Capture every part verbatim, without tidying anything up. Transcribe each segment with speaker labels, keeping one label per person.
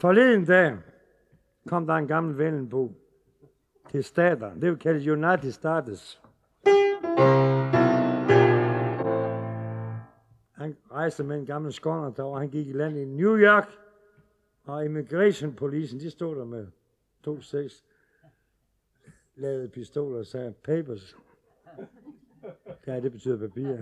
Speaker 1: Forleden dag kom der en gammel vendelbo til staterne. Det vil kalde United States. Han rejste med en gammel skåner derovre. Han gik i land i New York. Og immigration policen, de stod der med to seks lavede pistoler og sagde papers. Ja, det betyder papir.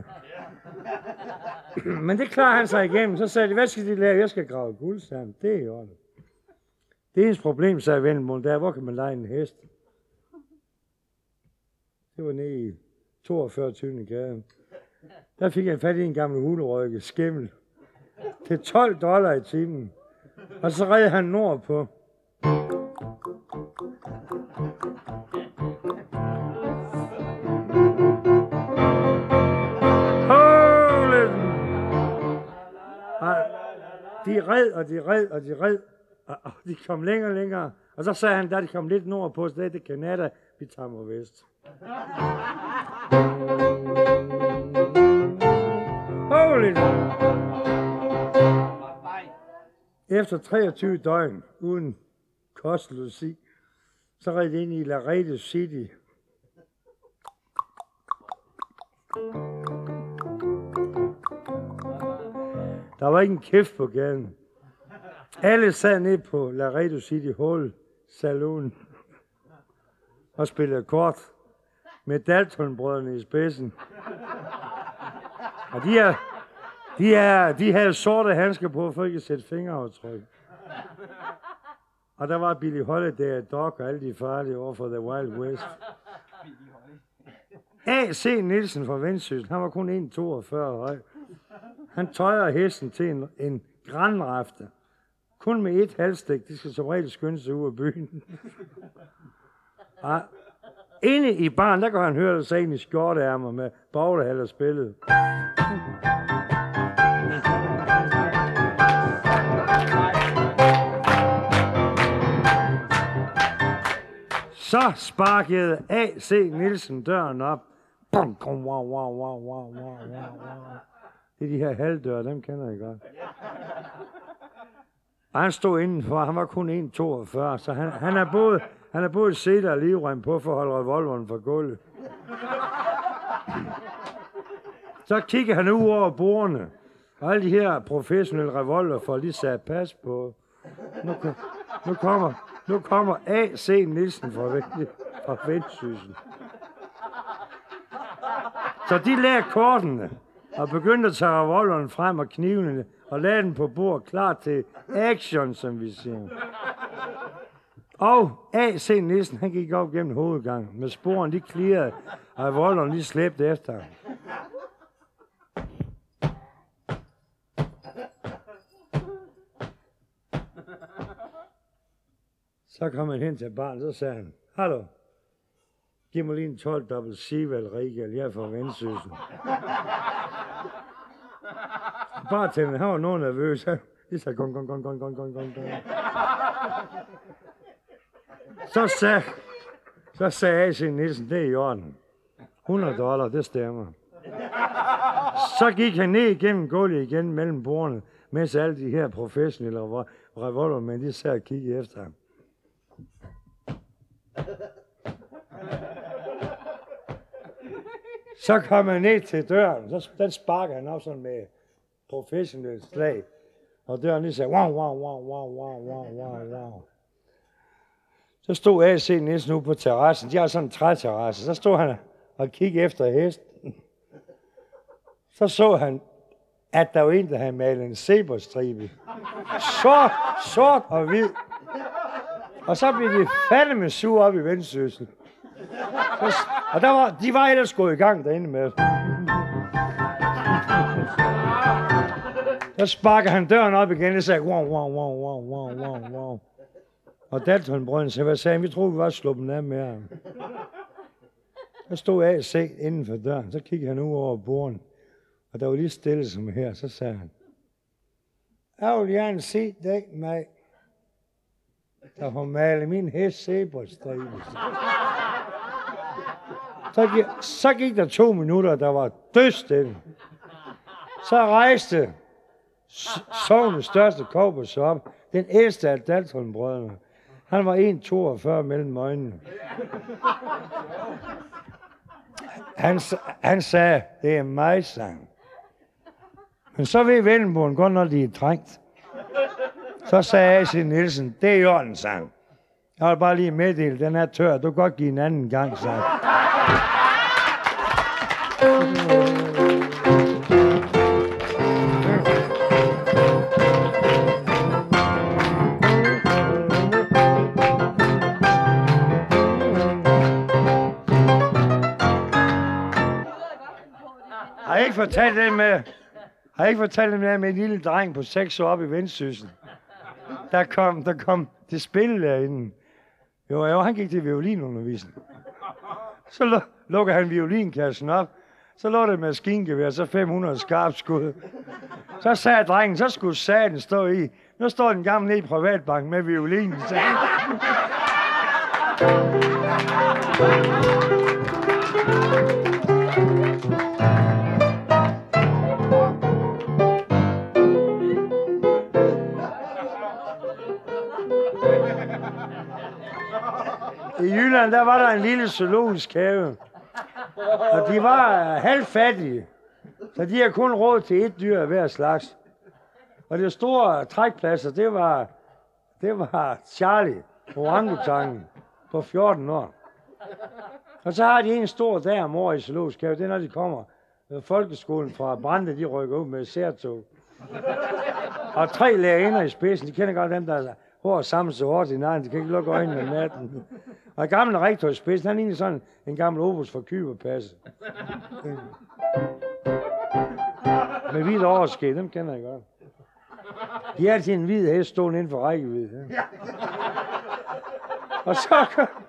Speaker 1: Men det klarer han sig igennem. Så sagde de, hvad skal de lave? Jeg skal grave guld, sagde han. Det er i orden. Det eneste problem, sagde vendelboen, der er, hvor kan man lege en hest? Det var nede i toogfyrre tyvende gade. Der fik han fat i en gammel hulerøjke, skimmel, til tolv dollar i timen. Og så red han nordpå. De red, og de red, og de red, og de kom længere og længere. Og så sagde han, da de kom lidt nordpå, så det er det Canada, vi tager mod vest. Holy! Efter treogtyve døgn, uden kost og logi, så red de ind i Laredo City. Der var ikke en kæft på gaden. Alle sad ned på Laredo City Hall Saloon og spillede kort med Dalton-brødrene i spidsen. Og de, er, de, er, de havde sorte handsker på, for ikke at sætte fingeraftryk. Og der var Billie Holiday, Dog og alle de farlige over for The Wild West. A C Nielsen fra Vendsyssel, han var kun en komma toogfyrre høj. Han tøjer hesten til en, en granrafte. Kun med et halvstik. De skal som regel skynde sig ud af byen. Og inde i baren, der kan han høre sig ind i skjorteærmer med baglehaller spillet. Så sparkede A C Nielsen døren op. Bum, kom, wow, wow, wow, wow, wow, wow. Det er de her halvdøre, dem kender jeg godt. Og han stod indenfor, han var kun en komma toogfyrre, så han, han er både, han er både set og livrem på for at holde revolveren fra gulvet. Så kigger han ud over bordene, og alle de her professionelle revolver får lige sat pas på. Nu, nu, kommer, nu kommer A C Nielsen fra, fra Vendsyssel. Så de lagde kortene og begyndte at tage revolveren frem og knivene og lagde den på bord, klar til action, som vi siger. Og A C Nielsen, han gik op gennem hovedgangen med sporene, de klirrede, og revolveren lige slæbte efter ham. Så kom han hen til barnet, så sagde han, hallo, giv mig lige en tolv dobbelt Sival Regal, jeg er fra Vendsyssel. Bare til han var noget nervøs. Det sagde gong, gong, gong, gong, gong, gong, gong. Så sagde, så sagde A C Nielsen, det er i orden. hundrede dollar, det stemmer. Så gik han ned igennem gulvet igen mellem bordene, mens alle de her professionelle revolvermænd, de sad og kiggede efter ham. Så kom han ned til døren, så den sparker han op sådan med professionelt slag. Og døren lige sagde, wow, wow, wow, wow, wow, wow, wow, wow. Så stod A C Nielsen ude på terrassen, de har sådan en træterrasse, så stod han og kiggede efter hesten. Så så han, at der var en, der havde malet en zebrastribe. Sort, sort og hvid. Og så blev de fandeme sure op i Vendsyssel. Og der var, de var ellers gået i gang derinde med. Så sparker han døren op igen og sagde, wow, wow, wow, wow, wow, wow, wow. Og Dalton-brødrene sagde, hvad sagde han? Vi troede, vi var sluppet af med ham. Så stod A C inden for døren, så kiggede han ud over borden. Og der var lige stille som her, så sagde han, jeg vil gerne se dig, mig, der har malet min hest zebrastribe. Så gik, så gik der to minutter, der var dødsstille. Så rejste Sognets største kobbershop. Den ældste af Dalton-brødrene. Han var en komma toogfyrre mellem øjnene. Han, han sagde, det er mig sang. Men så ved Vendelboen godt, når de er trængt. Så sagde A C Nielsen, det er Jørgen sang. Jeg vil bare lige meddele, den er tør. Du kan godt give en anden gang sang. Har jeg ikke fortalt det med, har jeg ikke fortalt det med, med en lille dreng på seks år op i Vendsyssel? Der kom, der kom det spil derinde. Jo, jo, han gik til violinundervisning. Så lu- lukker han violinkassen op. Så lå det maskingevær, så fem hundrede skarpskud. Så sagde drengen, så skulle sagen stå i. Nu står den gamle nede i privatbanken med violinen. Så. I Jylland, der var der en lille zoologisk have. Og de var halvfattige. Så de har kun råd til et dyr af hver slags. Og det store trækpladser, det var, det var Charlie, orangutangen, på fjorten år. Og så har de en stor dag om året i zoologisk have. Det er, når de kommer. Folkeskolen fra Brande, de rykker ud med særtog. Og tre lærerinder i spidsen, de kender godt dem, der hår sammen så hårdt i natten. De kan ikke lukke øjnene om natten. Og en gammel rektor i spidsen, han er egentlig sådan en gammel obus for kyberpasse. Med hvidt overskæg, dem kender jeg godt. De har altid en hvid hest stående inden for rækkevidde. Ja. Og så...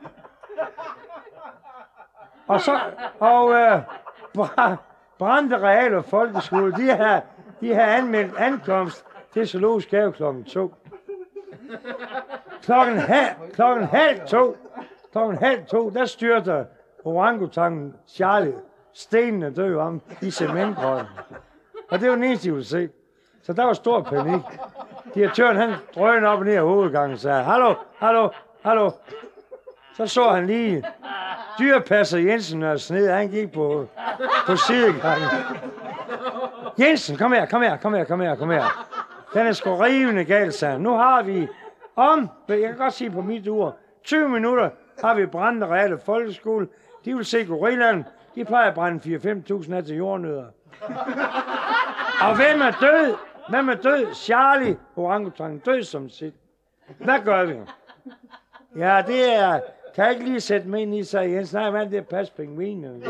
Speaker 1: Og så... Og... Øh, Brande Real og Folkeskole, de har, de har anmeldt ankomst til zoologisk have klokken to. Klokken halv, klokken halv to, klokken halv to, der styrter orangutangen Charlie stenene døde om i cementgrøden. Og det var den eneste, de ville se. Så der var stor panik. Direktøren, han drønede op og ned af hovedgangen og sagde, hallo, hallo, hallo. Så så han lige dyrepasser Jensen og Sned, han gik på, på sidegangen. Jensen, kom her, kom her, kom her, kom her, kom her. Den er sgu rivende galt, sagde han. Nu har vi om, jeg kan godt sige på mit ur, tyve minutter har vi Brande Reale Folkeskole. De vil se gorillaen. De plejer at brænde fire til fem tusind af til jordnødder. Og hvem er død? Hvem er død? Charlie, orangutangen, død som sit. Hvad gør vi? Ja, det er... Kan jeg ikke lige sætte mig ind i, sagde Jens. Nej, hvad er det at passe pingvinen?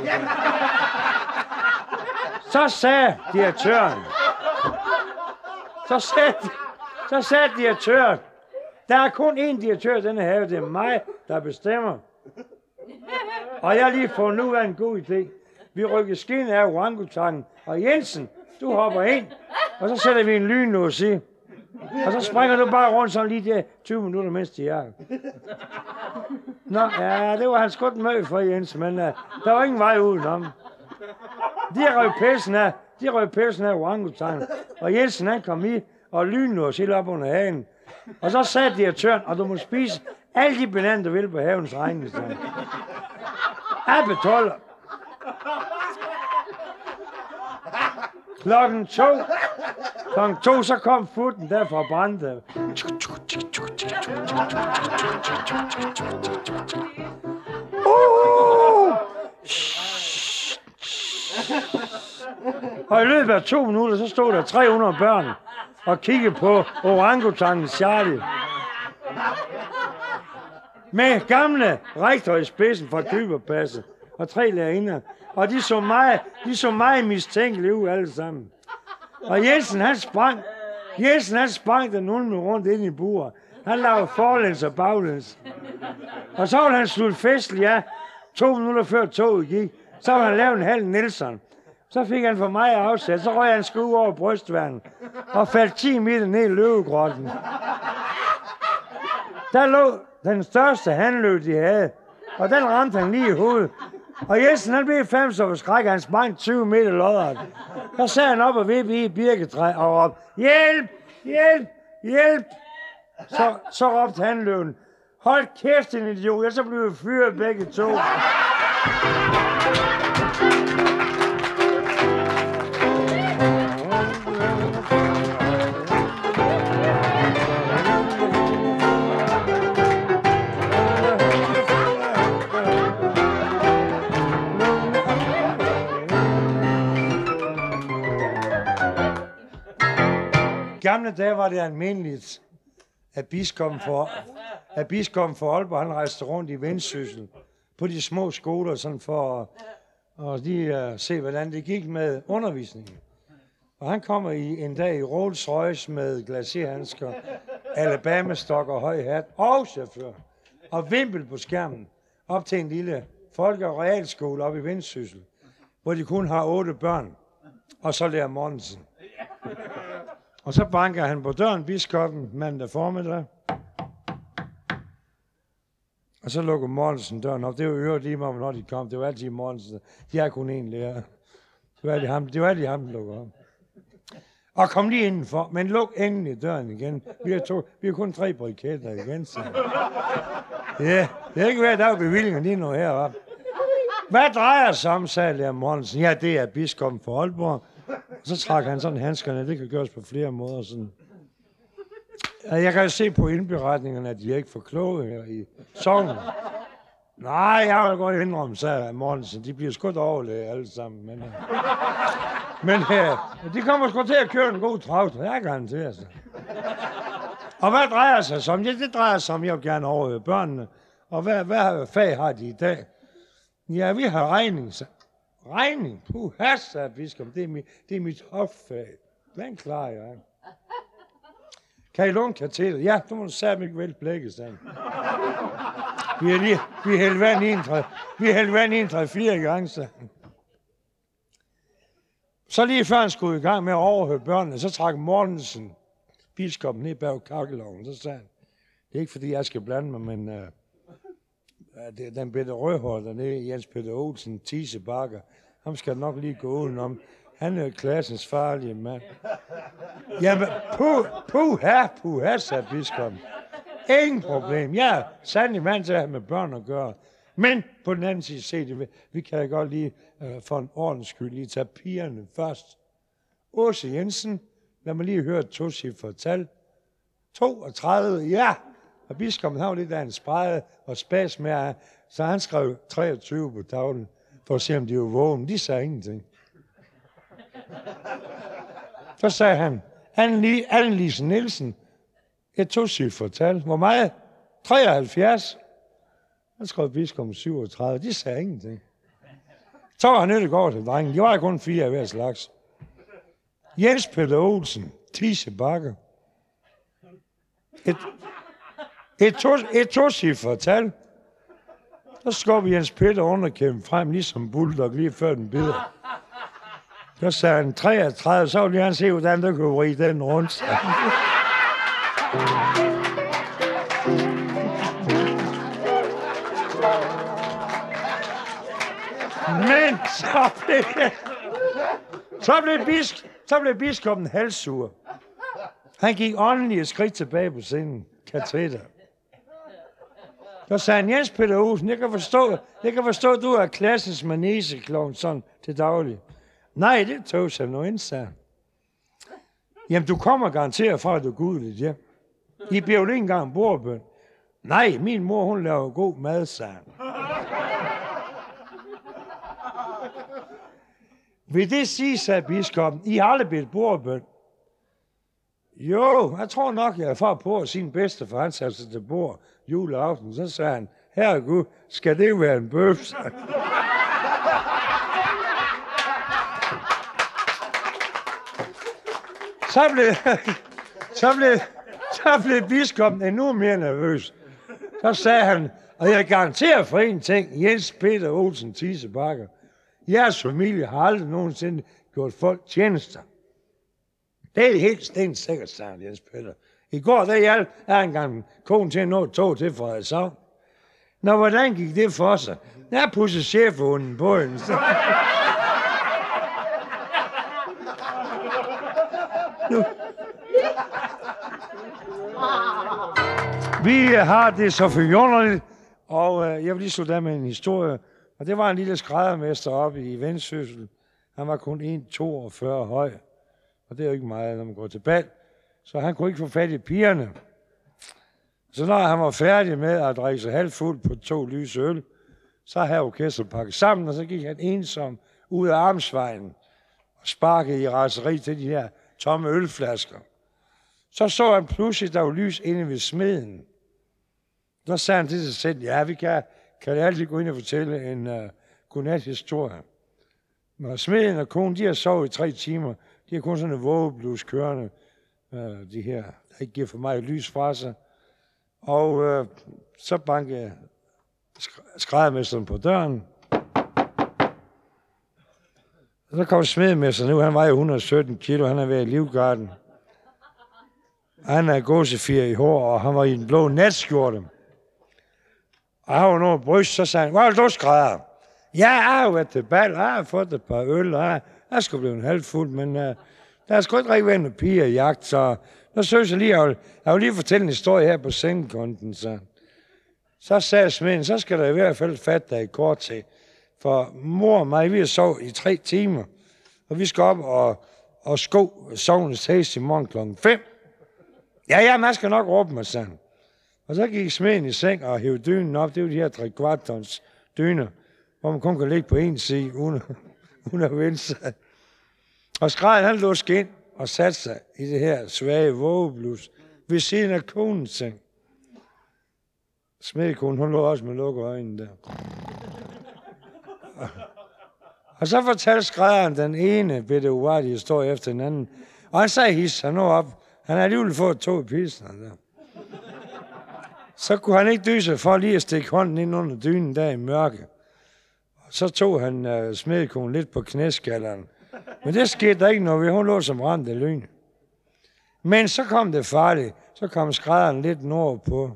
Speaker 1: Så sagde direktøren. Så sagde, så sagde direktøren. Der er kun én direktør i denne have. Det er mig, der bestemmer. Og jeg har lige fået nu af en god idé. Vi rykker skin af orangutangen. Og Jensen, du hopper ind. Og så sætter vi en lynlås i. Og så springer du bare rundt sådan lige der tyve minutter, mens de er. Nå, ja, det var han sgu den møg for, Jens, men uh, der var ingen vej udenom. De røg pelsen af, de røg pelsen af orangutangen. Og Jensen, han kom i og lynlås helt op under hagen. Og så sagde direktøren, og du må spise alle de bananer, du vil på havens regning. Jeg betaler. Klokken to. Klokken to, så kom futten der fra Brande. Uh! Og i løbet af to minutter, så stod der tre hundrede børn og kiggede på orangutangen Charlie. Med gamle rektor i spidsen fra kyberpasset og tre lærerinder. Og de så meget, de så meget mistænkelige ud alle sammen. Og Jensen, han sprang. Jensen, han sprang den ulme rundt ind i buret. Han lavede forlæns og baglæns. Og så ville han slutte festlig, ja. To minutter før toget gik. Så ville han lave en halv Nielsen. Så fik han for mig afsat. Så røg han sku over brystværnen. Og faldt ti meter ned i løvegrotten. Der lå den største handløb, de havde. Og den ramte han lige i hovedet. Og Jensen, han blev fem, så skrækker han sprang tyve meter lodret. Så sad han op og vippede i et birketræ og råbte, hjælp, hjælp, hjælp. Så, så råbte han løven, hold kæft, en idiot, jeg så blev fyret begge to. Gamle dage var det almindeligt, at biskoppen for, at biskoppen for Aalborg, han rejste rundt i Vendsyssel på de små skoler, sådan for at og lige uh, se, hvordan det gik med undervisningen. Og han kommer i en dag i Rolls Royce med glacierhandsker, Alabama-stok og høj hat, og chauffør, og vimpel på skærmen, op til en lille folke- og realskole op i Vendsyssel, hvor de kun har otte børn, og så lærer Monsen. Og så banker han på døren, biskoppen, mandag formiddag. Og så lukker Mortensen døren op. Det var øvrigt lige meget, når de kom. Det var altid Mortensen. De har kun én lærer. Det var altid ham, det var altid ham, der lukker op. Og kom lige indenfor, men luk endelig døren igen. Vi har, to, vi har kun tre briketter igen, så. Ja, det er ikke hver dag bevillinger lige nu heroppe. Hvad drejer sig om, sagde lærer Mortensen. Ja, det er biskoppen for Aalborg. Og så trak han sådan handskerne. Det kan gøres på flere måder. Sådan. Jeg kan jo se på indberetningerne, at de er ikke for kloge her i sognen. Nej, jeg vil godt indrømme, sagde Mortensen. De bliver skudt overlæge alle sammen. Men, men uh, de kommer sgu til at køre en god travlt. Jeg garanterer sig. Og hvad drejer sig som? Ja, det drejer sig om, jeg vil gerne overhøre børnene. Og hvad, hvad fag har de i dag? Ja, vi har regning, så. Regning? Puh, has, sagde biskoppen. Det er mit, det er mit hoffag. Den klarer jeg. Kan I låne kateter? Ja, du må du sætte mig vel blække, sagde han. Vi har lige, vi hældt vand i en tre, vi hældt vand i en tre, fire gange, sagde han. Så lige før han skulle i gang med at overhøre børnene, så trak Mortensen biskoppen ned bag kakkeloven. Så sagde han, det er ikke fordi, jeg skal blande mig, men uh, det, den bedre rødhård dernede, Jens Peter Olsen, Tise Bakker, ham skal nok lige gå udenom. Han er klassens farlige mand. Jamen, puh, puh, her, puh, her, sagde biskoppen. Ingen problem. Jeg er sandelig mand til at have med børn at gøre. Men på den anden side, se det, vi kan godt lige uh, for en ordens skyld lige tage pigerne først. Åse Jensen, lad mig lige høre et tocifret tal. toogtredive, ja. Og biskoppen har lidt af en spræde og spas med, så han skrev treogtyve på tavlen, for at se, om de var vågne. De sagde ingenting. Så sagde han, Anne-Lise Nielsen, et tocifret tal. Hvor meget? treoghalvfjerds. Han skrev biskoppen syvogtredive. De sagde ingenting. Så var han nødt går til drengen. De var kun fire af hver slags. Jens Peter Olsen, Tise Bakker. Et, et, to, et tocifret tal. Så skubber Jens Peter underkæmpen frem, ligesom bulldog, lige før den bider. Så sagde han treogtredive, så ville han se, hvordan der kunne vride den rundt. Men så blev, så blev, bisk, så blev biskoppen halssur. Han gik åndeligt et skridt tilbage på scenen. Kateter. Så sagde han, Jens Peter Olsen, jeg kan forstå, jeg kan forstå at du er klassens maneseklovn sådan til daglig. Nej, det tog sig nu ind, sagde han. Jamen, du kommer garanteret fra, at du er gudeligt hjem. I bliver jo ikke engang bordbøn. Nej, min mor, hun laver god mad, sagde han. Vil det sige, sagde biskoppen, I har aldrig bedt bordbøn? Jo, jeg tror nok, jeg er far på at sin bedste, for han satte sig til bord juleaften. Så sagde han, herregud, skal det være en bøf? Så blev, så blev, så blev biskoppen endnu mere nervøs. Så sagde han, og jeg garanterer for en ting, Jens Peter Olsen Tise Bakker, jeres familie har aldrig nogensinde gjort folk tjenester. Det er helt stensikkert, sagde han, Jens Peter. I går, der hjalp jeg engang konen til at nå et tog til Frederikshavn. Nå, hvordan gik det for sig? Jeg har pudset chefhunden på en. Nu. Vi har det så forjunderligt, og øh, jeg vil lige slutte af med en historie. Og det var en lille skræddermester oppe i Vendsyssel. Han var kun en komma toogfyrre høj. Og det er jo ikke meget, når man går til bal. Så han kunne ikke få fat i pigerne. Så når han var færdig med at drikke sig halvt fuld på to lyse øl, så havde orkestret pakket sammen, og så gik han ensom ud af armsvejen og sparkede i raseri til de her tomme ølflasker. Så så han pludselig, der var lys inde ved smeden. Så sagde han til sig selv, ja, vi kan, kan altid gå ind og fortælle en uh, godnat-historie. Når smeden og konen, de har sovet i tre timer, de har kun sådan en vågeblus kørende, uh, de her, der ikke giver for meget lys fra sig. Og uh, så bankede skræddermesteren på døren. Og så kom smedemesteren nu, han var jo et hundrede og sytten kilo, han er ved i Livgarden. Han er gåsefjer i hår, og han var i en blå natskjorte. Og han var noget bryst, så sagde han, hvor er du skrædder? Ja, jeg har jo været til bal, jeg har fået et par øl, og jeg, jeg skulle blive en halv fuld, men uh, der er sgu ikke rigtig været en piger i jagt, så nu synes jeg lige, jeg vil, jeg vil lige fortælle en historie her på sengekonten, så. Så sagde smeden, så skal der i hvert fald fatte dig i kort til, for mor og mig, vi har sovet i tre timer, og vi skal op og, og sko sovnets hest i morgen klokken fem. Ja, ja, man skal nok råbe mig, sagde han. Og så gik smeden i seng og hævde dynen op. Det var de her tre kvartons dyner, hvor man kun kan ligge på en side, uden, uden at vende sig. Og skrædden, han lå ind og satte sig i det her svage vågeblus ved siden af konens seng. Smedekonen, hun lå også med lukkede øjnene der. Og så fortalte skrædderen den ene bitte uartige historie efter den anden. Og han sagde his, han op. Han havde alligevel fået to i pilsner der. Så kunne han ikke dyse for lige at stikke hånden ind under dynen der i mørke. Og så tog han uh, smedekonen lidt på knæskalleren. Men det skete der ikke noget ved. Hun lå som ramt af lyn. Men så kom det farligt. Så kom skrædderen lidt nordpå.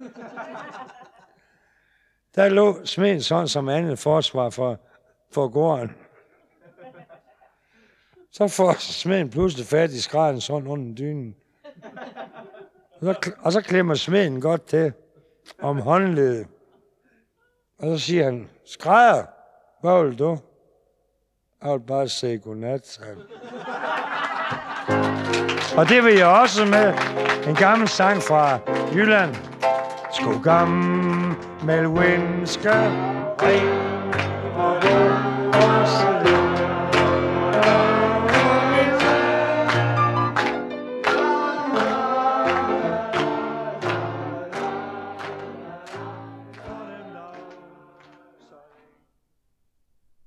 Speaker 1: Der lå smeden sådan som andet forsvar for, for gården. Så får smeden pludselig fat i skrædderen sådan under dynen. Og så, og så klemmer smeden godt til om håndledet. Og så siger han, skrædder, hvad vil du? Jeg vil bare sige godnat. Og det vil jeg også med en gammel sang fra Jylland. Sko gammel vinsker, ring